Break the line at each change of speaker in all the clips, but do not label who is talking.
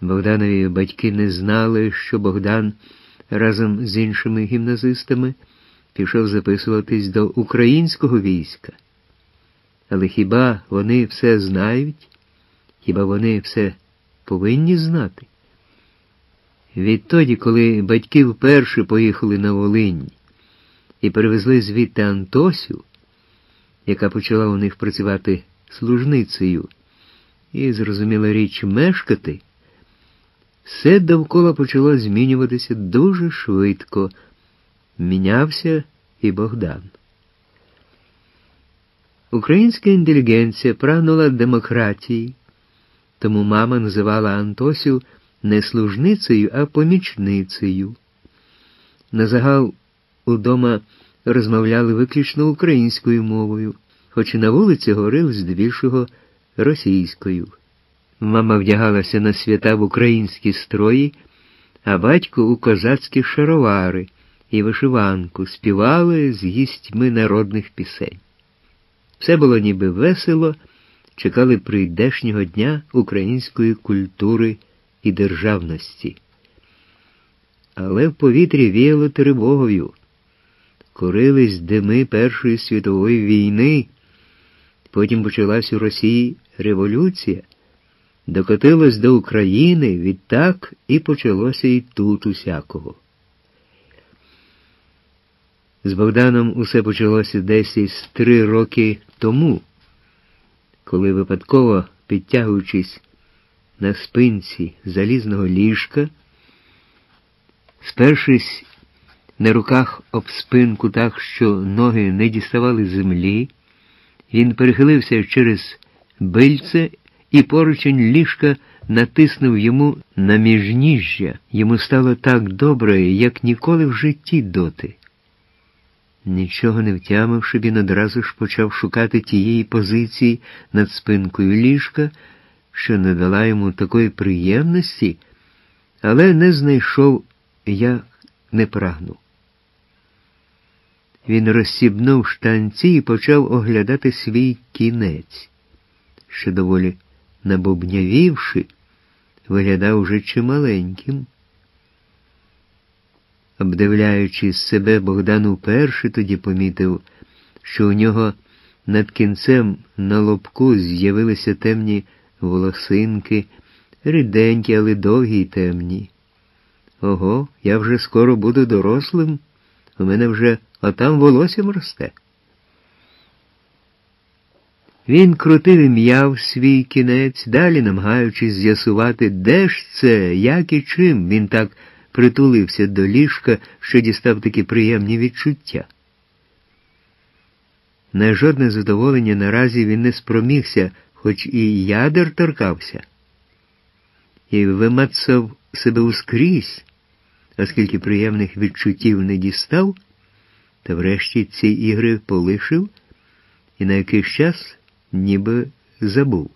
Богданові батьки не знали, що Богдан разом з іншими гімназистами пішов записуватись до українського війська. Але хіба вони все знають? Хіба вони все повинні знати? Відтоді, коли батьки вперше поїхали на Волинь і перевезли звідти Антосю, яка почала у них працювати служницею і, зрозуміла річ, мешкати, все довкола почало змінюватися дуже швидко. Мінявся і Богдан. Українська інтелігенція прагнула демократії, тому мама називала Антосю не служницею, а помічницею. Назагал удома розмовляли виключно українською мовою, хоч і на вулиці говорили здебільшого російською. Мама вдягалася на свята в українські строї, а батько у козацькі шаровари і вишиванку, співали з гістьми народних пісень. Все було ніби весело, чекали прийдешнього дня української культури і державності. Але в повітрі віяло тривогою. Курились дими Першої світової війни, потім почалась у Росії революція, докотилось до України, відтак і почалося і тут усякого. З Богданом усе почалося десь із 3 роки тому, коли випадково, підтягуючись на спинці залізного ліжка, спершись на руках об спинку так, що ноги не діставали землі, він перехилився через бильце і поручень ліжка натиснув йому на міжніжжя. Йому стало так добре, як ніколи в житті доти. Нічого не втямивши, він одразу ж почав шукати тієї позиції над спинкою ліжка, що не дала йому такої приємності, але не знайшов, як не прагнув. Він розсібнув штанці і почав оглядати свій кінець, що доволі набубнявівши, виглядав уже чималеньким. Обдивляючись себе, Богдан уперше тоді помітив, що у нього над кінцем на лобку з'явилися темні волосинки, ріденькі, але довгі й темні. Ого, я вже скоро буду дорослим, у мене вже отам волоссям росте. Він крутив і м'яв свій кінець, далі намагаючись з'ясувати, де ж це, як і чим він так притулився до ліжка, що дістав такі приємні відчуття. На жодне задоволення наразі він не спромігся, хоч і ядер торкався. І вимацав себе ускрізь, оскільки приємних відчуттів не дістав, та врешті ці ігри полишив і на якийсь час ніби забув.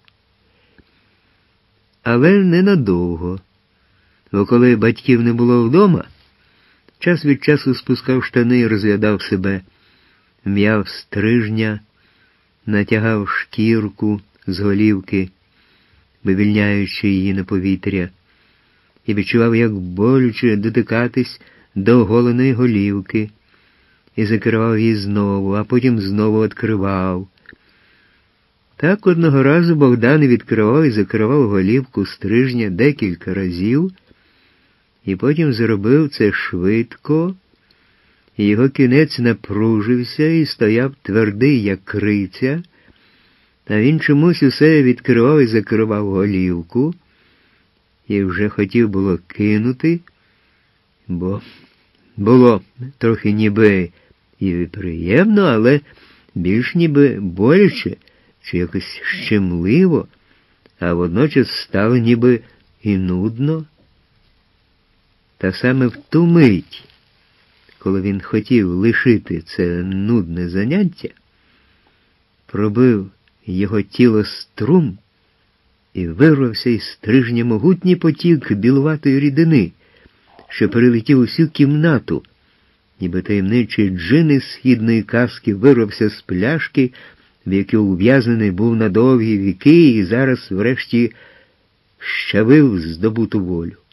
Але ненадовго. Бо коли батьків не було вдома, час від часу спускав штани і розглядав себе, м'яв стрижня, натягав шкірку з голівки, вивільняючи її на повітря, і відчував, як болюче дотикатись до оголеної голівки, і закривав її знову, а потім знову відкривав. Так одного разу Богдан відкривав і закривав голівку стрижня декілька разів, і потім зробив це швидко, і його кінець напружився і стояв твердий, як криця, а він чомусь усе відкривав і закривав голівку, і вже хотів було кинути, бо було трохи ніби і приємно, але більш ніби боляче, чи якось щемливо, а водночас стало ніби і нудно. Та саме в ту мить, коли він хотів лишити це нудне заняття, пробив його тіло струм і вирвався із стрижня могутній потік білуватої рідини, що перелетів усю кімнату, ніби таємничий джин із східної казки вирвався з пляшки, в якій ув'язнений був на довгі віки і зараз врешті щавив здобуту волю.